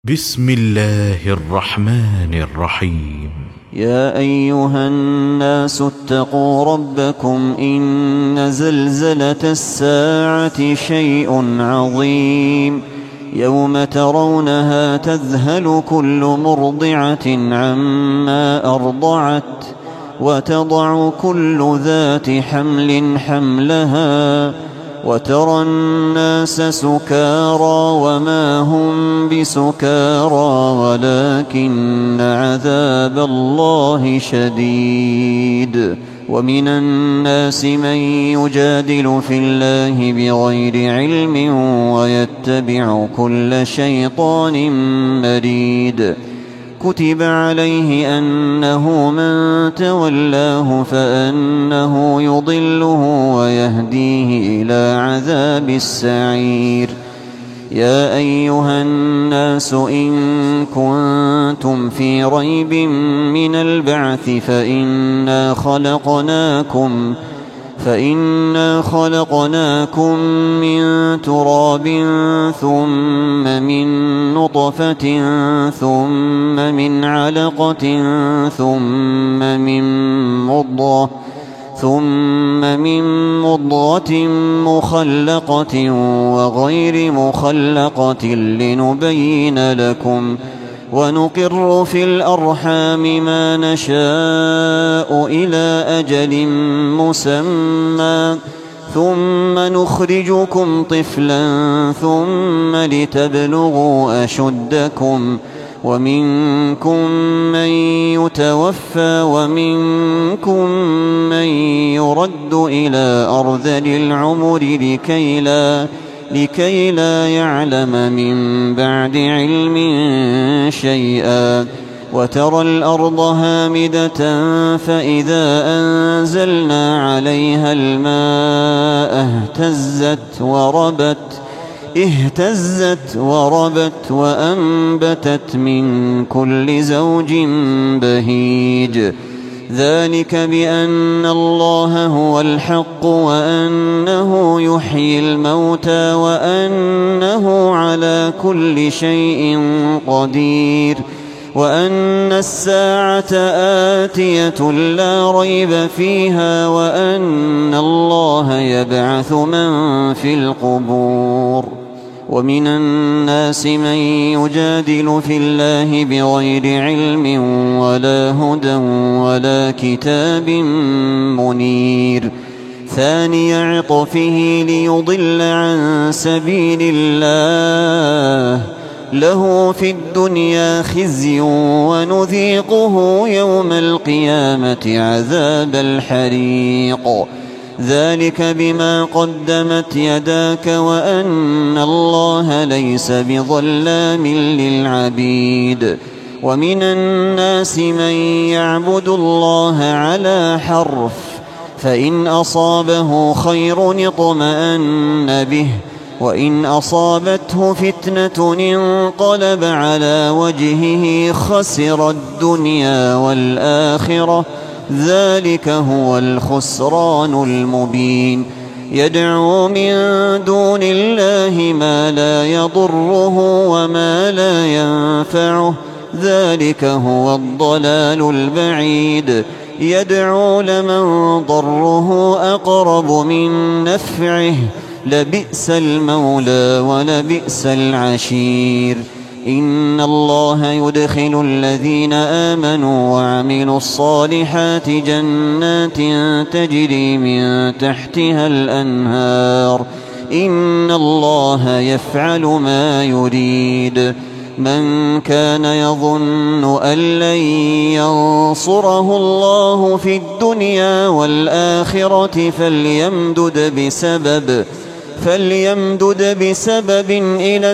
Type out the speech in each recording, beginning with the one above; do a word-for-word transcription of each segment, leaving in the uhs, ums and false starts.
بسم الله الرحمن الرحيم. يا أيها الناس اتقوا ربكم إن زلزلة الساعة شيء عظيم يوم ترونها تذهل كل مرضعة عما أرضعت وتضع كل ذات حمل حملها وترى الناس سكارى وما هم بسكارى ولكن عذاب الله شديد. ومن الناس من يجادل في الله بغير علم ويتبع كل شيطان مريد. كتب عليه أنه من تولاه فأنه يضله ويهديه إلى عذاب السعير. يا أيها الناس إن كنتم في ريب من البعث فإنا خلقناكم فإنا خلقناكم من تراب ثم من نطفة ثم من علقة ثم من مضغة ثم من مضغة مخلقة وغير مخلقة لنبين لكم ونقر في الأرحام ما نشاء إلى أجل مسمى ثم نخرجكم طفلا ثم لتبلغوا أشدكم ومنكم من يتوفى ومنكم من يرد إلى أرذل العمر لكي لا لكي لا يعلم من بعد علم شيئا. وترى الأرض هامدة فإذا أنزلنا عليها الماء اهتزت وربت اهتزت وربت وأنبتت من كل زوج بهيج. ذلك بأن الله هو الحق وأنه يحيي الموتى وأنه على كل شيء قدير وأن الساعة آتية لا ريب فيها وأن الله يبعث من في القبور. ومن الناس من يجادل في الله بغير علم ولا هدى ولا كتاب منير. ثاني عطفه ليضل عن سبيل الله له في الدنيا خزي ونذيقه يوم القيامة عذاب الحريق. ذلك بما قدمت يداك وأن الله ليس بظلام للعبيد. ومن الناس من يعبد الله على حرف فإن أصابه خير اطمأن به وإن أصابته فتنة انقلب على وجهه خسر الدنيا والآخرة ذلك هو الخسران المبين. يدعو من دون الله ما لا يضره وما لا ينفعه ذلك هو الضلال البعيد. يدعو لمن ضره أقرب من نفعه لبئس المولى ولبئس العشير. إن الله يدخل الذين آمنوا وعملوا الصالحات جنات تجري من تحتها الأنهار إن الله يفعل ما يريد. من كان يظن أن لن ينصره الله في الدنيا والآخرة فليمدد بسبب فليمدد بسبب إلى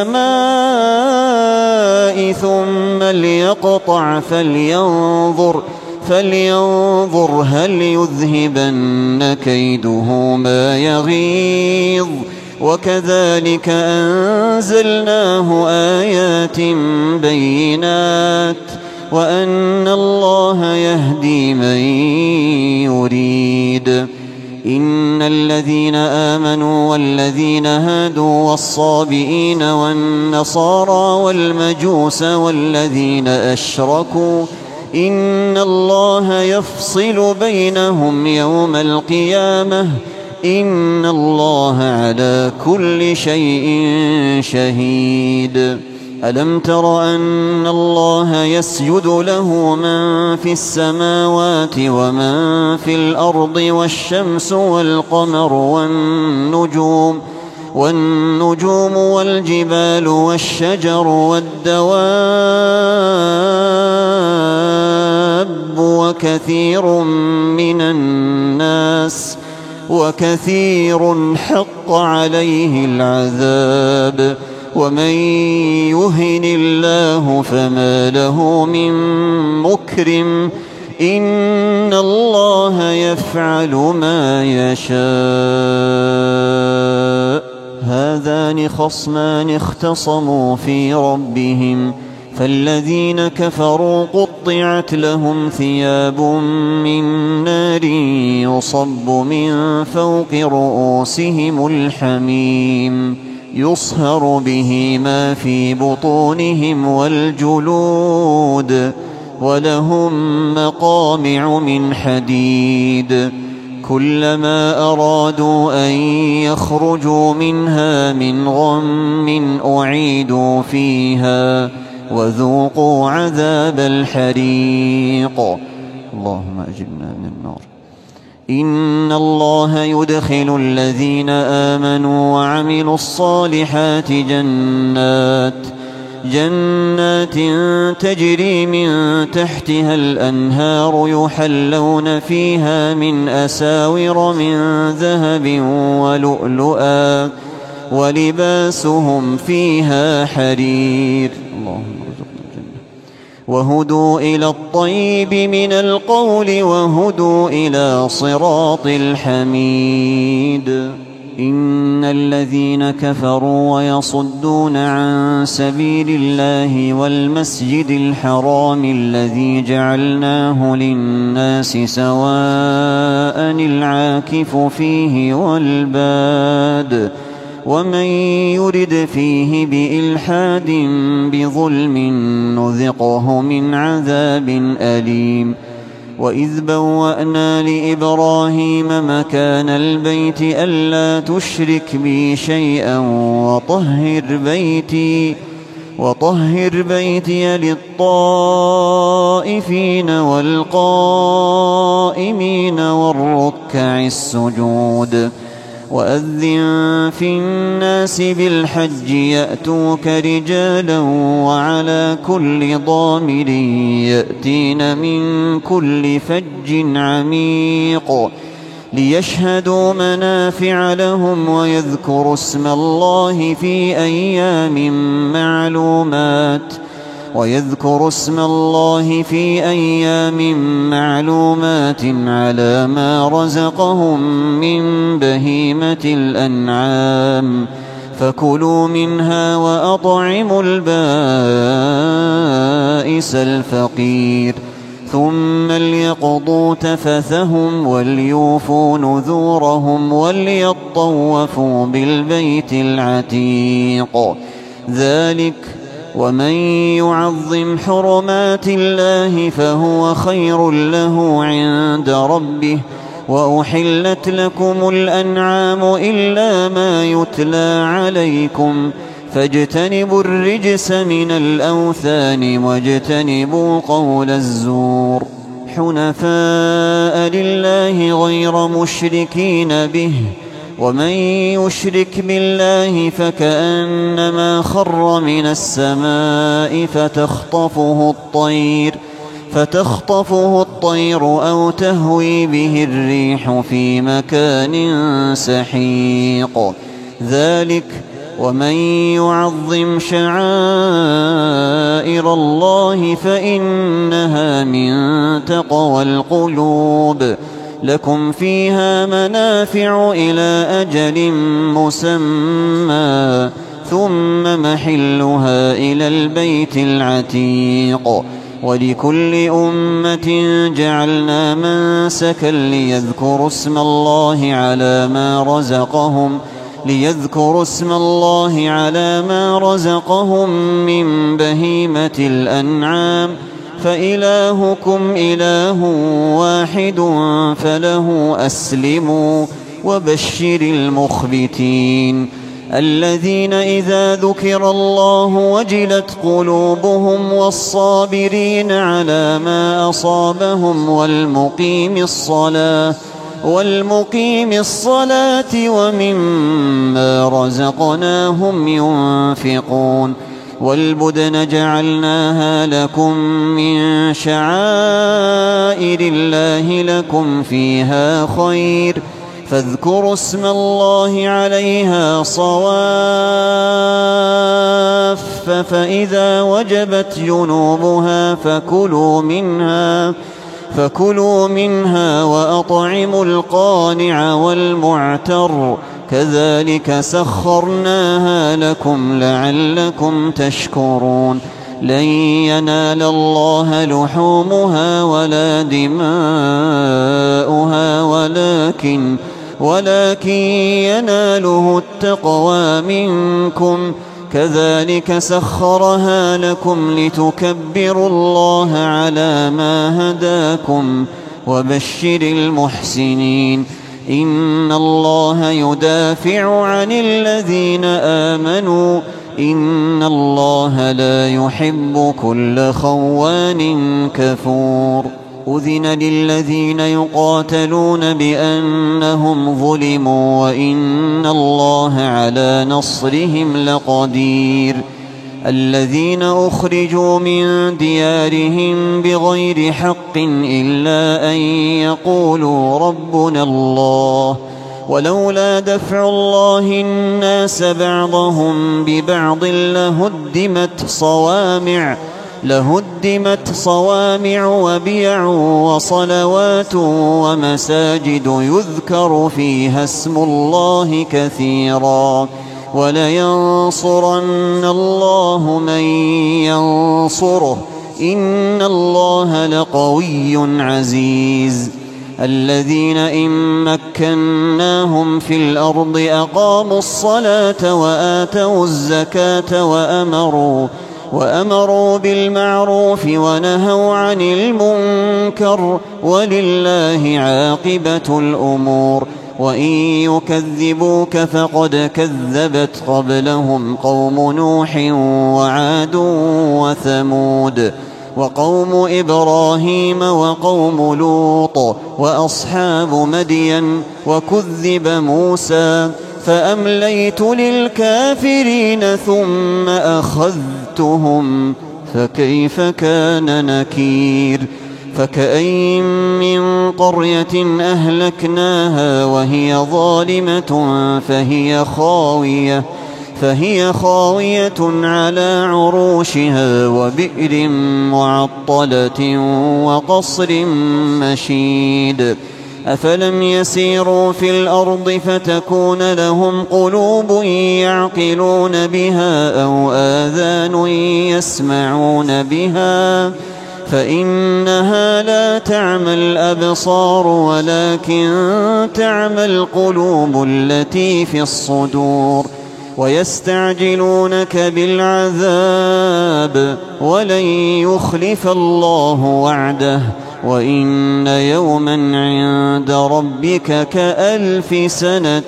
السماء ثم ليقطع فلينظر فلينظر هل يذهبن كيده ما يغيظ. وكذلك أنزلناه آيات بينات وأن الله يهدي من يريد. إن للذين آمنوا والذين هادوا والصابئين والنصارى والمجوس والذين أشركوا إن الله يفصل بينهم يوم القيامة إن الله على كل شيء شهيد. ألم تر أن الله يسجد له من في السماوات ومن في الأرض والشمس والقمر والنجوم والنجوم والجبال والشجر والدواب وكثير من الناس وكثير حق عليه العذاب ومن يهن الله فما له من مكرم إن الله يفعل ما يشاء. هذان خصمان اختصموا في ربهم فالذين كفروا قطعت لهم ثياب من نار يصب من فوق رؤوسهم الحميم يصهر به ما في بطونهم والجلود ولهم مقامع من حديد كلما أرادوا أن يخرجوا منها من غم أعيدوا فيها وذوقوا عذاب الحريق. اللهم أجرنا من النار. إن الله يدخل الذين آمنوا وعملوا الصالحات جنات جنات تجري من تحتها الأنهار يحلون فيها من أساور من ذهب ولؤلؤا ولباسهم فيها حرير. اللهم ارزقنا الجنة. وهدوا إلى الطيب من القول وهدوا إلى صراط الحميد. إن الذين كفروا ويصدون عن سبيل الله والمسجد الحرام الذي جعلناه للناس سواء العاكف فيه والباد ومن يرد فيه بإلحاد بظلم نذقه من عذاب أليم. وإذ بوأنا لإبراهيم مكان البيت ألا تشرك بي شيئا وطهر بيتي وطهر بيتي للطائفين والقائمين والركع السجود. وأذن في الناس بالحج يأتوك رجالا وعلى كل ضامر يأتين من كل فج عميق ليشهدوا منافع لهم ويذكروا اسم الله في أيام معلومات ويذكروا اسم الله في أيام معلومات على ما رزقهم من بهيمة الأنعام فكلوا منها وأطعموا البائس الفقير ثم ليقضوا تفثهم وليوفوا نذورهم وليطوفوا بالبيت العتيق. ذلك ومن يعظم حرمات الله فهو خير له عند ربه. وأحلت لكم الأنعام إلا ما يتلى عليكم فاجتنبوا الرجس من الأوثان واجتنبوا قول الزور حنفاء لله غير مشركين به ومن يشرك بالله فكأنما خر من السماء فتخطفه الطير فتخطفه الطير أو تهوي به الريح في مكان سحيق. ذلك ومن يعظم شعائر الله فإنها من تقوى القلوب. لكم فيها منافع إلى أجل مسمى ثم محلها إلى البيت العتيق. ولكل أمة جعلنا منسكا ليذكروا اسم الله على ما رزقهم ليذكروا اسم الله على ما رزقهم من بهيمة الأنعام فإلهكم إله واحد فله أسلموا وبشر المخبتين الذين إذا ذكر الله وجلت قلوبهم والصابرين على ما أصابهم والمقيم الصلاة والمقيم الصلاة ومما رزقناهم ينفقون والبدن جعلناها لكم من شعائر الله لكم فيها خير فاذكروا اسم الله عليها صواف فإذا وجبت جنوبها فكلوا منها فكلوا منها وأطعموا القانع والمعتر كذلك سخرناها لكم لعلكم تشكرون لن ينال الله لحومها ولا دماؤها ولكن ولكن يناله التقوى منكم كذلك سخرها لكم لتكبروا الله على ما هداكم وبشر المحسنين إن الله يدافع عن الذين آمنوا إن الله لا يحب كل خوان كفور أذن للذين يقاتلون بأنهم ظلموا وإن الله على نصرهم لقدير الذين أخرجوا من ديارهم بغير حق إلا أن يقولوا ربنا الله ولولا دفع الله الناس بعضهم ببعض لهدمت صوامع لهدمت صوامع وبيع وصلوات ومساجد يذكر فيها اسم الله كثيرا ولينصرن الله من ينصره إن الله لقوي عزيز الذين إن مكناهم في الأرض أقاموا الصلاة وآتوا الزكاة وأمروا وأمروا بالمعروف ونهوا عن المنكر ولله عاقبة الأمور وإن يكذبوك فقد كذبت قبلهم قوم نوح وعاد وثمود وقوم إبراهيم وقوم لوط وأصحاب مدين وكذب موسى فأمليت للكافرين ثم أخذتهم فكيف كان نكير فكأين من قرية أهلكناها وهي ظالمة فهي خاوية فهي خاوية على عروشها وبئر معطلة وقصر مشيد أفلم يسيروا في الأرض فتكون لهم قلوب يعقلون بها أو آذان يسمعون بها فإنها لا تعمى الأبصار ولكن تعمى القلوب التي في الصدور ويستعجلونك بالعذاب ولن يخلف الله وعده وإن يوما عند ربك كألف سنة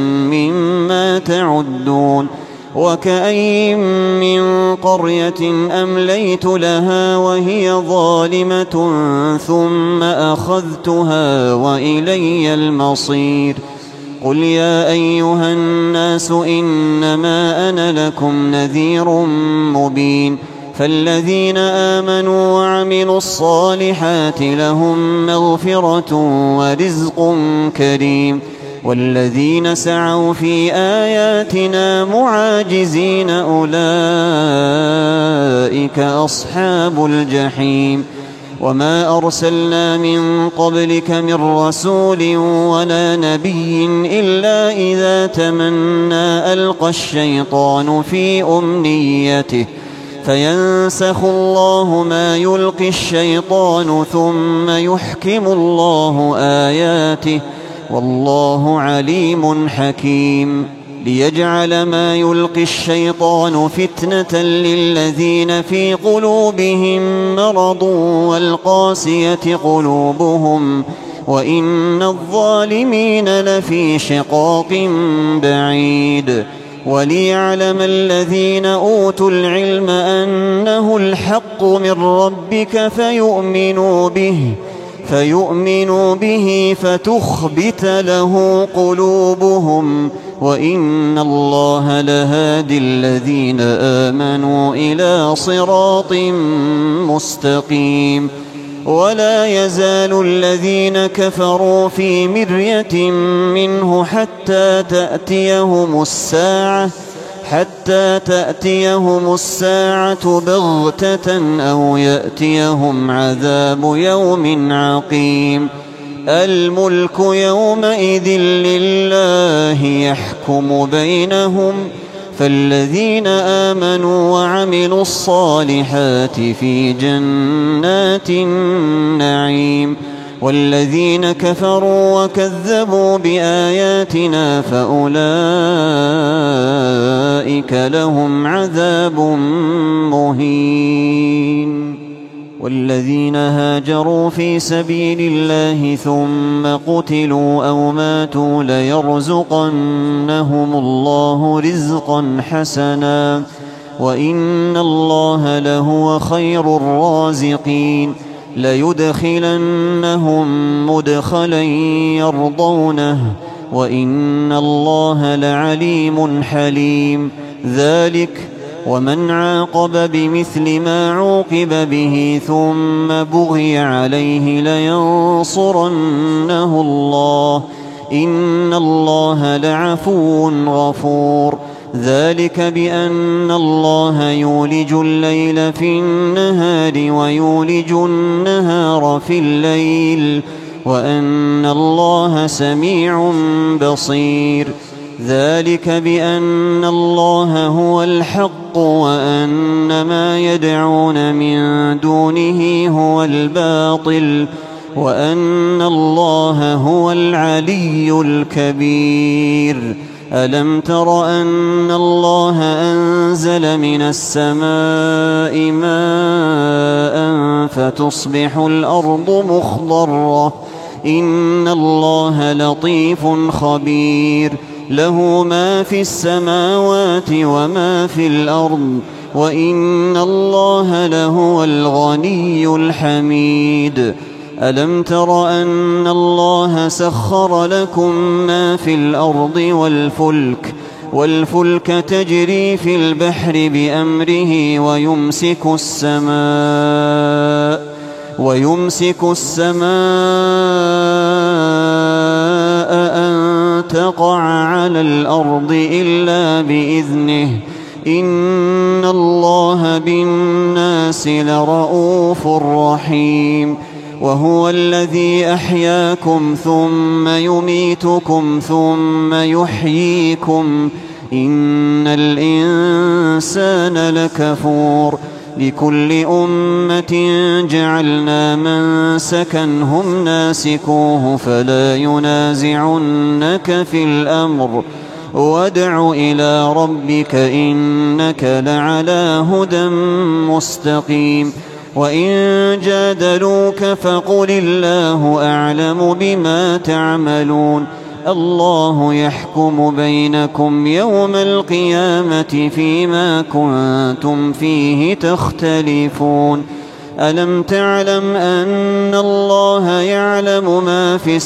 مما تعدون وكأين من قرية أمليت لها وهي ظالمة ثم أخذتها وإلي المصير قل يا أيها الناس إنما أنا لكم نذير مبين فالذين آمنوا وعملوا الصالحات لهم مغفرة ورزق كريم والذين سعوا في آياتنا معاجزين أولئك أصحاب الجحيم وما أرسلنا من قبلك من رسول ولا نبي إلا إذا تمنى ألقى الشيطان في أمنيته فينسخ الله ما يلقي الشيطان ثم يحكم الله آياته والله عليم حكيم ليجعل ما يلقي الشيطان فتنة للذين في قلوبهم مرض والقاسية قلوبهم وإن الظالمين لفي شقاق بعيد وليعلم الذين أوتوا العلم أنه الحق من ربك فيؤمنوا به فيؤمنوا به فتخبت له قلوبهم وإن الله لهادي الذين آمنوا إلى صراط مستقيم ولا يزال الذين كفروا في مرية منه حتى تأتيهم الساعة حتى تأتيهم الساعة بغتة أو يأتيهم عذاب يوم عقيم الملك يومئذ لله يحكم بينهم فالذين آمنوا وعملوا الصالحات في جنات النعيم والذين كفروا وكذبوا بآياتنا فأولئك لهم عذاب مهين والذين هاجروا في سبيل الله ثم قتلوا أو ماتوا ليرزقنهم الله رزقا حسنا وإن الله لهو خير الرازقين ليدخلنهم مدخلا يرضونه وإن الله لعليم حليم ذلك ومن عاقب بمثل ما عوقب به ثم بغي عليه لينصرنه الله إن الله لعفو غفور ذلك بأن الله يولج الليل في النهار ويولج النهار في الليل وأن الله سميع بصير ذلك بأن الله هو الحق وأن ما يدعون من دونه هو الباطل وأن الله هو العلي الكبير ألم تر أن الله أنزل من السماء ماء فتصبح الأرض مخضرة إن الله لطيف خبير له ما في السماوات وما في الأرض وإن الله لهو الغني الحميد ألم تر أن الله سخر لكم ما في الأرض والفلك والفلك تجري في البحر بأمره ويمسك السماء ويمسك السماء أن تقع على الأرض إلا بإذنه إن الله بالناس لرؤوف رحيم وهو الذي أحياكم ثم يميتكم ثم يحييكم إن الإنسان لكفور لكل أمة جعلنا منسكا هم ناسكوه فلا ينازعنك في الأمر وادع إلى ربك إنك لعلى هدى مستقيم وإن جادلوك فقل الله أعلم بما تعملون الله يحكم بينكم يوم القيامة فيما كنتم فيه تختلفون ألم تعلم أن الله يعلم ما في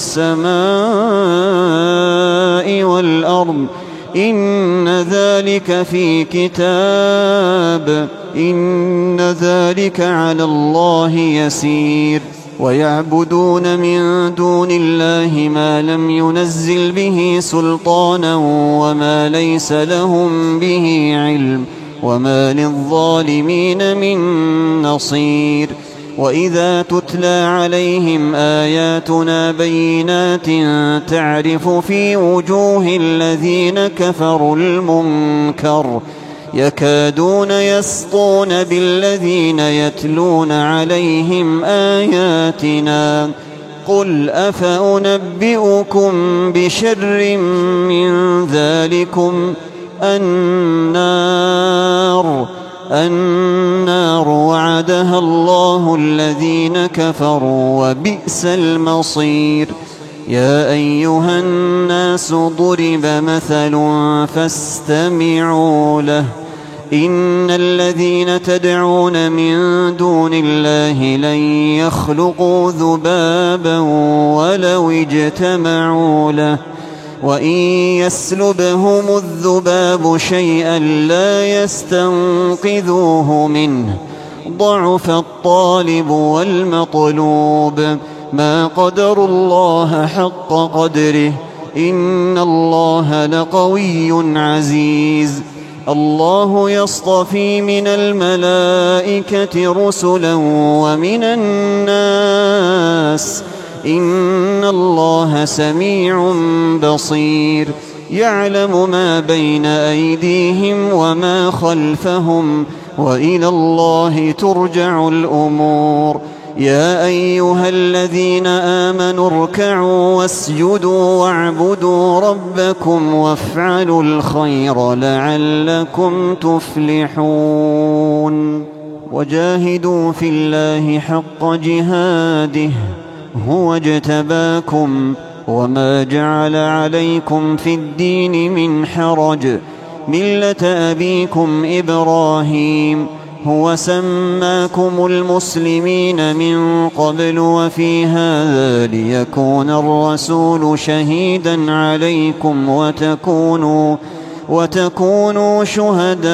السماء والأرض إن ذلك في كتاب إن ذلك على الله يسير ويعبدون من دون الله ما لم ينزل به سلطانا وما ليس لهم به علم وما للظالمين من نصير وإذا تتلى عليهم آياتنا بينات تعرف في وجوه الذين كفروا المنكر يكادون يسطون بالذين يتلون عليهم آياتنا قل أفأنبئكم بشر من ذلكم النار النار وعدها الله الذين كفروا وبئس المصير. يا أيها الناس ضرب مثل فاستمعوا له إن الذين تدعون من دون الله لن يخلقوا ذبابا ولو اجتمعوا له وإن يسلبهم الذباب شيئا لا يستنقذوه منه ضعف الطالب والمطلوب ما قدروا الله حق قدره إن الله لقوي عزيز. الله يصطفي من الملائكة رسلا ومن الناس إن الله سميع بصير يعلم ما بين أيديهم وما خلفهم وإلى الله ترجع الأمور. يا أيها الذين آمنوا اركعوا واسجدوا واعبدوا ربكم وافعلوا الخير لعلكم تفلحون. وجاهدوا في الله حق جهاده هو اجتباكم وما جعل عليكم في الدين من حرج ملة أبيكم إبراهيم هو سماكم المسلمين من قبل وفي هذا ليكون الرسول شهيدا عليكم وتكونوا وتكونوا شهداء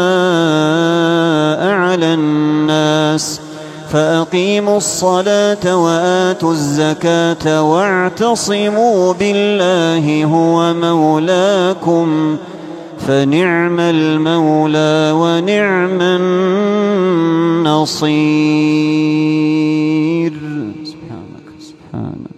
على الناس فأقيموا الصلاة وآتوا الزكاة واعتصموا بالله هو مولاكم فنعم المولى ونعم النصير. سبحانك سبحانك